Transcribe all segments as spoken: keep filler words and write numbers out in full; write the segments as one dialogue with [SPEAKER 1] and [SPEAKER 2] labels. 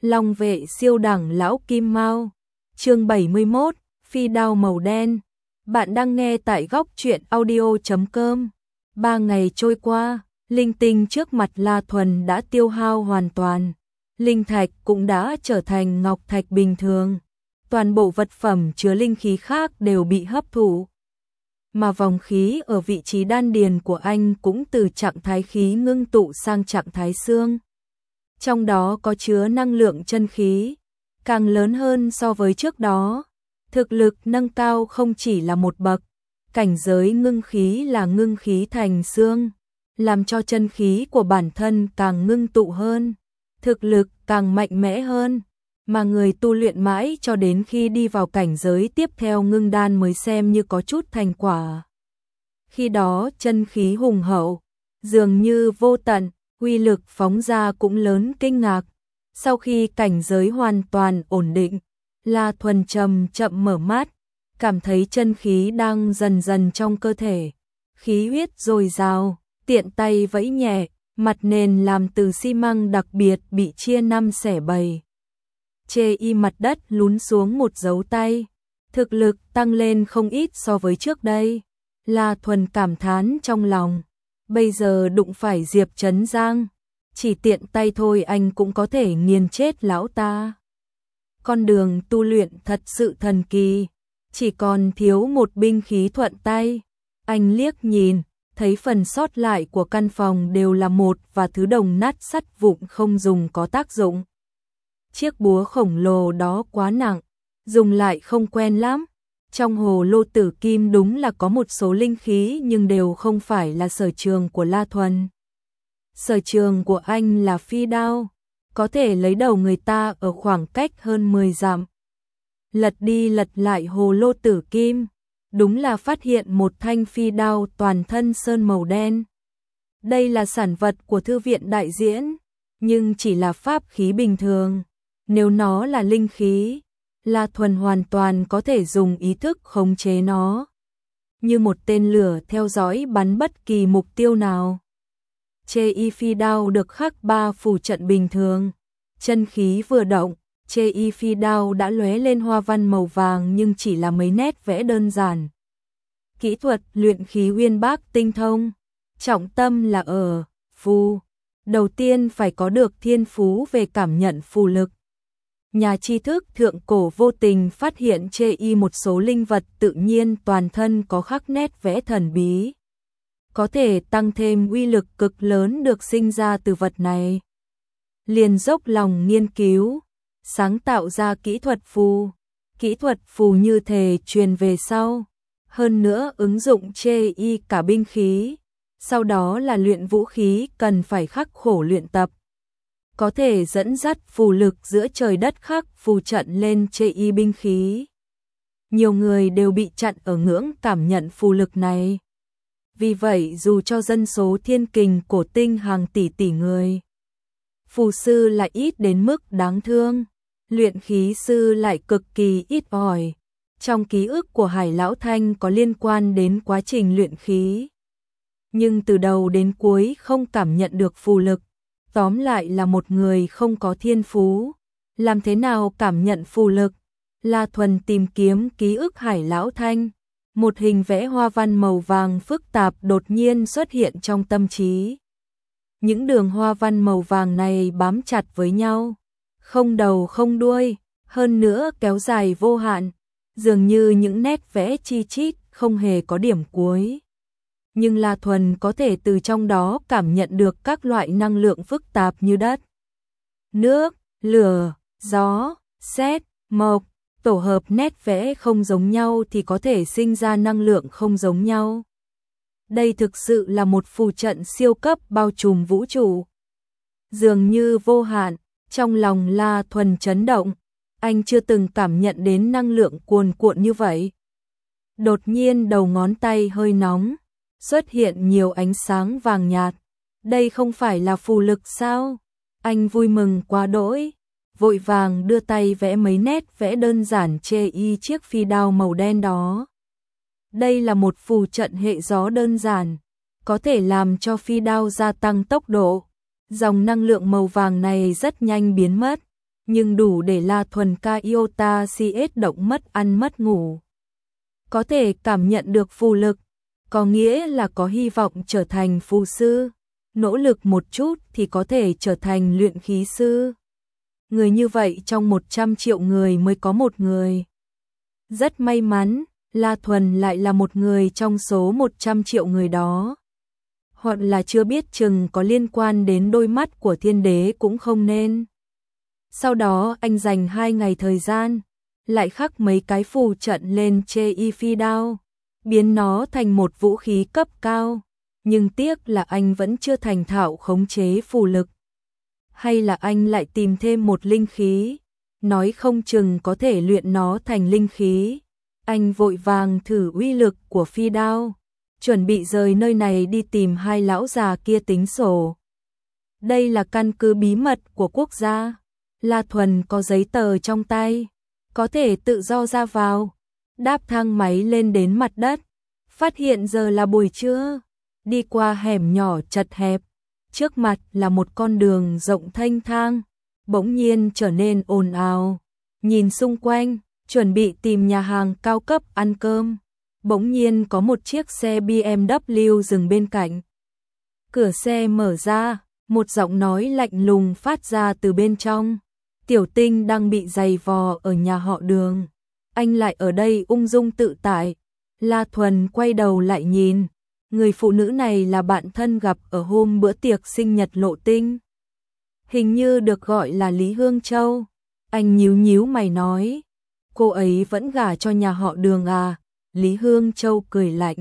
[SPEAKER 1] Long vệ siêu đẳng lão kim mao. Chương bảy mươi mốt, phi đao màu đen. Bạn đang nghe tại góc truyện audio chấm com. Ba ngày trôi qua, linh tinh trước mặt La Thuần đã tiêu hao hoàn toàn. Linh thạch cũng đã trở thành ngọc thạch bình thường. Toàn bộ vật phẩm chứa linh khí khác đều bị hấp thụ. Mà vòng khí ở vị trí đan điền của anh cũng từ trạng thái khí ngưng tụ sang trạng thái xương. Trong đó có chứa năng lượng chân khí, càng lớn hơn so với trước đó. Thực lực nâng cao không chỉ là một bậc, cảnh giới ngưng khí là ngưng khí thành xương, làm cho chân khí của bản thân càng ngưng tụ hơn, thực lực càng mạnh mẽ hơn, mà người tu luyện mãi cho đến khi đi vào cảnh giới tiếp theo ngưng đan mới xem như có chút thành quả. Khi đó chân khí hùng hậu, dường như vô tận, uy lực phóng ra cũng lớn kinh ngạc. Sau khi cảnh giới hoàn toàn ổn định, La Thuần chậm chậm mở mắt, cảm thấy chân khí đang dần dần trong cơ thể, khí huyết dồi dào, tiện tay vẫy nhẹ, mặt nền làm từ xi măng đặc biệt bị chia năm xẻ bảy. Chê y mặt đất lún xuống một dấu tay, thực lực tăng lên không ít so với trước đây. La Thuần cảm thán trong lòng, bây giờ đụng phải Diệp Trấn Giang, chỉ tiện tay thôi anh cũng có thể nghiền chết lão ta. Con đường tu luyện thật sự thần kỳ, chỉ còn thiếu một binh khí thuận tay. Anh liếc nhìn, thấy phần sót lại của căn phòng đều là một và thứ đồng nát sắt vụn không dùng có tác dụng. Chiếc búa khổng lồ đó quá nặng, dùng lại không quen lắm. Trong hồ lô tử kim đúng là có một số linh khí nhưng đều không phải là sở trường của La Thuần. Sở trường của anh là phi đao, có thể lấy đầu người ta ở khoảng cách hơn mười dặm. Lật đi lật lại hồ lô tử kim, đúng là phát hiện một thanh phi đao toàn thân sơn màu đen. Đây là sản vật của thư viện đại diễn, nhưng chỉ là pháp khí bình thường. Nếu nó là linh khí, La Thuần hoàn toàn có thể dùng ý thức khống chế nó, như một tên lửa theo dõi bắn bất kỳ mục tiêu nào. Chê y phi đao được khắc ba phù trận bình thường, chân khí vừa động, chê y phi đao đã lóe lên hoa văn màu vàng nhưng chỉ là mấy nét vẽ đơn giản. Kỹ thuật luyện khí uyên bác tinh thông, trọng tâm là ở phù. Đầu tiên phải có được thiên phú về cảm nhận phù lực. Nhà tri thức thượng cổ vô tình phát hiện chê y một số linh vật tự nhiên toàn thân có khắc nét vẽ thần bí, có thể tăng thêm uy lực cực lớn được sinh ra từ vật này. Liền dốc lòng nghiên cứu, sáng tạo ra kỹ thuật phù. Kỹ thuật phù như thể truyền về sau, hơn nữa ứng dụng chê y cả binh khí, sau đó là luyện vũ khí cần phải khắc khổ luyện tập. Có thể dẫn dắt phù lực giữa trời đất khắc phù trận lên chê y binh khí. Nhiều người đều bị chặn ở ngưỡng cảm nhận phù lực này. Vì vậy dù cho dân số thiên kình cổ tinh hàng tỷ tỷ người, phù sư lại ít đến mức đáng thương, luyện khí sư lại cực kỳ ít ỏi. Trong ký ức của Hải Lão Thanh có liên quan đến quá trình luyện khí, nhưng từ đầu đến cuối không cảm nhận được phù lực. Tóm lại là một người không có thiên phú, làm thế nào cảm nhận phù lực? La Thuần tìm kiếm ký ức Hải Lão Thanh, một hình vẽ hoa văn màu vàng phức tạp đột nhiên xuất hiện trong tâm trí. Những đường hoa văn màu vàng này bám chặt với nhau, không đầu không đuôi, hơn nữa kéo dài vô hạn, dường như những nét vẽ chi chít không hề có điểm cuối. Nhưng La Thuần có thể từ trong đó cảm nhận được các loại năng lượng phức tạp như đất, nước, lửa, gió, sét, mộc, tổ hợp nét vẽ không giống nhau thì có thể sinh ra năng lượng không giống nhau. Đây thực sự là một phù trận siêu cấp bao trùm vũ trụ, dường như vô hạn. Trong lòng La Thuần chấn động, anh chưa từng cảm nhận đến năng lượng cuồn cuộn như vậy. Đột nhiên đầu ngón tay hơi nóng, xuất hiện nhiều ánh sáng vàng nhạt. Đây không phải là phù lực sao? Anh vui mừng quá đỗi, vội vàng đưa tay vẽ mấy nét vẽ đơn giản chê y chiếc phi đao màu đen đó. Đây là một phù trận hệ gió đơn giản, có thể làm cho phi đao gia tăng tốc độ. Dòng năng lượng màu vàng này rất nhanh biến mất, nhưng đủ để La Thuần ca iota cs động mất ăn mất ngủ. Có thể cảm nhận được phù lực, có nghĩa là có hy vọng trở thành phù sư, nỗ lực một chút thì có thể trở thành luyện khí sư. Người như vậy trong một trăm triệu người mới có một người. Rất may mắn, La Thuần lại là một người trong số một trăm triệu người đó. Hoặc là chưa biết chừng có liên quan đến đôi mắt của thiên đế cũng không nên. Sau đó anh dành hai ngày thời gian, lại khắc mấy cái phù trận lên chê y phi đao, biến nó thành một vũ khí cấp cao. Nhưng tiếc là anh vẫn chưa thành thạo khống chế phù lực. Hay là anh lại tìm thêm một linh khí, nói không chừng có thể luyện nó thành linh khí. Anh vội vàng thử uy lực của phi đao, chuẩn bị rời nơi này đi tìm hai lão già kia tính sổ. Đây là căn cứ bí mật của quốc gia. La Thuần có giấy tờ trong tay, có thể tự do ra vào. Đáp thang máy lên đến mặt đất, phát hiện giờ là buổi trưa. Đi qua hẻm nhỏ chật hẹp, trước mặt là một con đường rộng thênh thang, bỗng nhiên trở nên ồn ào. Nhìn xung quanh, chuẩn bị tìm nhà hàng cao cấp ăn cơm, bỗng nhiên có một chiếc xe bê em vê dừng bên cạnh. Cửa xe mở ra, một giọng nói lạnh lùng phát ra từ bên trong. Tiểu Tinh đang bị giày vò ở nhà họ Đường, anh lại ở đây ung dung tự tại. La Thuần quay đầu lại nhìn, người phụ nữ này là bạn thân gặp ở hôm bữa tiệc sinh nhật Lộ Tinh. Hình như được gọi là Lý Hương Châu. Anh nhíu nhíu mày nói, cô ấy vẫn gả cho nhà họ Đường à? Lý Hương Châu cười lạnh.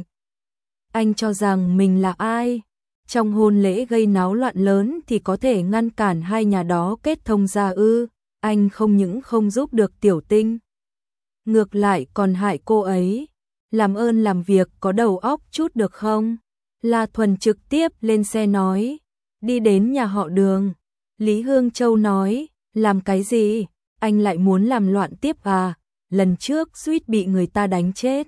[SPEAKER 1] Anh cho rằng mình là ai? Trong hôn lễ gây náo loạn lớn thì có thể ngăn cản hai nhà đó kết thông gia ư? Anh không những không giúp được Tiểu Tinh, ngược lại còn hại cô ấy. Làm ơn làm việc có đầu óc chút được không? La Thuần trực tiếp lên xe nói, đi đến nhà họ Đường. Lý Hương Châu nói, làm cái gì? Anh lại muốn làm loạn tiếp à? Lần trước suýt bị người ta đánh chết.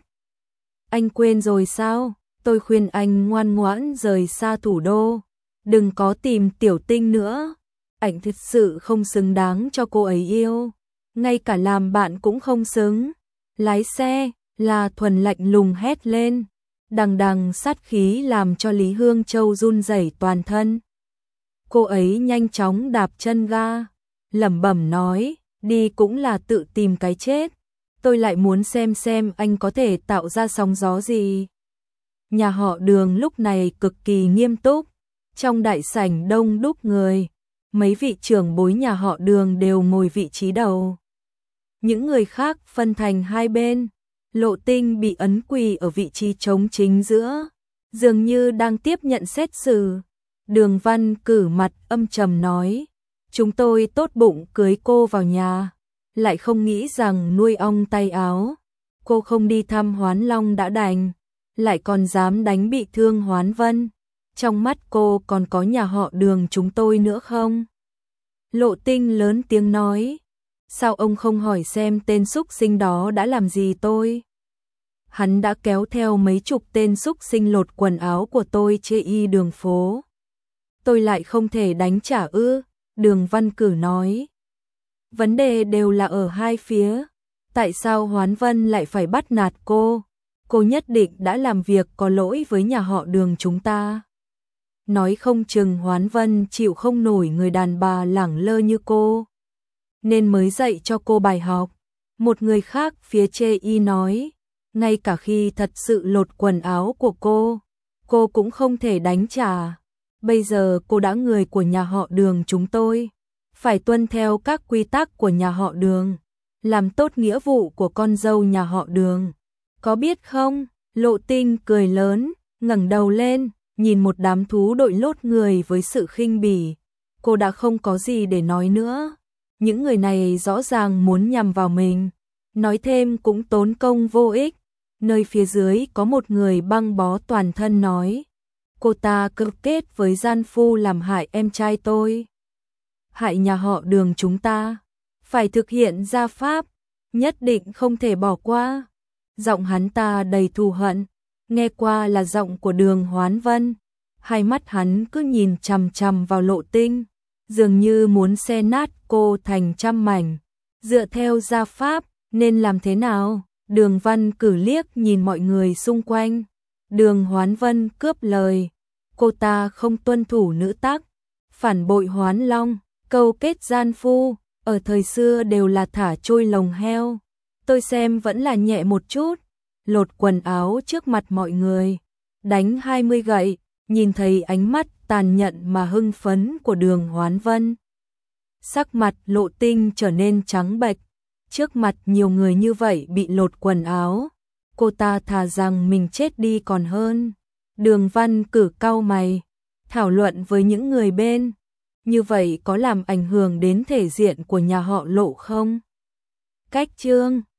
[SPEAKER 1] Anh quên rồi sao? Tôi khuyên anh ngoan ngoãn rời xa thủ đô, đừng có tìm Tiểu Tinh nữa. Anh thật sự không xứng đáng cho cô ấy yêu, ngay cả làm bạn cũng không xứng. Lái xe, La Thuần lạnh lùng hét lên, đằng đằng sát khí làm cho Lý Hương Châu run rẩy toàn thân. Cô ấy nhanh chóng đạp chân ga, lẩm bẩm nói, đi cũng là tự tìm cái chết. Tôi lại muốn xem xem anh có thể tạo ra sóng gió gì. Nhà họ Đường lúc này cực kỳ nghiêm túc, trong đại sảnh đông đúc người, mấy vị trưởng bối nhà họ Đường đều ngồi vị trí đầu. Những người khác phân thành hai bên. Lộ Tinh bị ấn quỳ ở vị trí trống chính giữa, dường như đang tiếp nhận xét xử. Đường Văn cử mặt âm trầm nói, chúng tôi tốt bụng cưới cô vào nhà, lại không nghĩ rằng nuôi ong tay áo. Cô không đi thăm Hoán Long đã đành, lại còn dám đánh bị thương Hoán Vân. Trong mắt cô còn có nhà họ Đường chúng tôi nữa không? Lộ Tinh lớn tiếng nói, sao ông không hỏi xem tên súc sinh đó đã làm gì tôi? Hắn đã kéo theo mấy chục tên súc sinh lột quần áo của tôi chê y đường phố. Tôi lại không thể đánh trả ư? Đường Văn Cử nói. Vấn đề đều là ở hai phía. Tại sao Hoán Vân lại phải bắt nạt cô? Cô nhất định đã làm việc có lỗi với nhà họ Đường chúng ta. Nói không chừng Hoán Vân chịu không nổi người đàn bà lẳng lơ như cô, nên mới dạy cho cô bài học. Một người khác phía chê y nói, ngay cả khi thật sự lột quần áo của cô, cô cũng không thể đánh trả. Bây giờ cô đã người của nhà họ Đường chúng tôi, phải tuân theo các quy tắc của nhà họ Đường, làm tốt nghĩa vụ của con dâu nhà họ Đường. Có biết không? Lộ Tinh cười lớn, ngẩng đầu lên, nhìn một đám thú đội lốt người với sự khinh bỉ. Cô đã không có gì để nói nữa. Những người này rõ ràng muốn nhằm vào mình. Nói thêm cũng tốn công vô ích. Nơi phía dưới có một người băng bó toàn thân nói, cô ta cấu kết với gian phu làm hại em trai tôi, hại nhà họ Đường chúng ta, phải thực hiện gia pháp, nhất định không thể bỏ qua. Giọng hắn ta đầy thù hận, nghe qua là giọng của Đường Hoán Vân. Hai mắt hắn cứ nhìn chằm chằm vào Lộ Tinh, dường như muốn xé nát cô thành trăm mảnh. Dựa theo gia pháp, nên làm thế nào? Đường Văn Cử liếc nhìn mọi người xung quanh. Đường Hoán Vân cướp lời. Cô ta không tuân thủ nữ tắc, phản bội Hoán Long, câu kết gian phu, ở thời xưa đều là thả trôi lồng heo. Tôi xem vẫn là nhẹ một chút, lột quần áo trước mặt mọi người, đánh hai mươi gậy, nhìn thấy ánh mắt tàn nhẫn mà hưng phấn của Đường Hoán Vân. Sắc mặt Lộ Tinh trở nên trắng bệch, trước mặt nhiều người như vậy bị lột quần áo, cô ta thà rằng mình chết đi còn hơn. Đường Văn Cử cau mày, thảo luận với những người bên, như vậy có làm ảnh hưởng đến thể diện của nhà họ Lộ không? Cách chương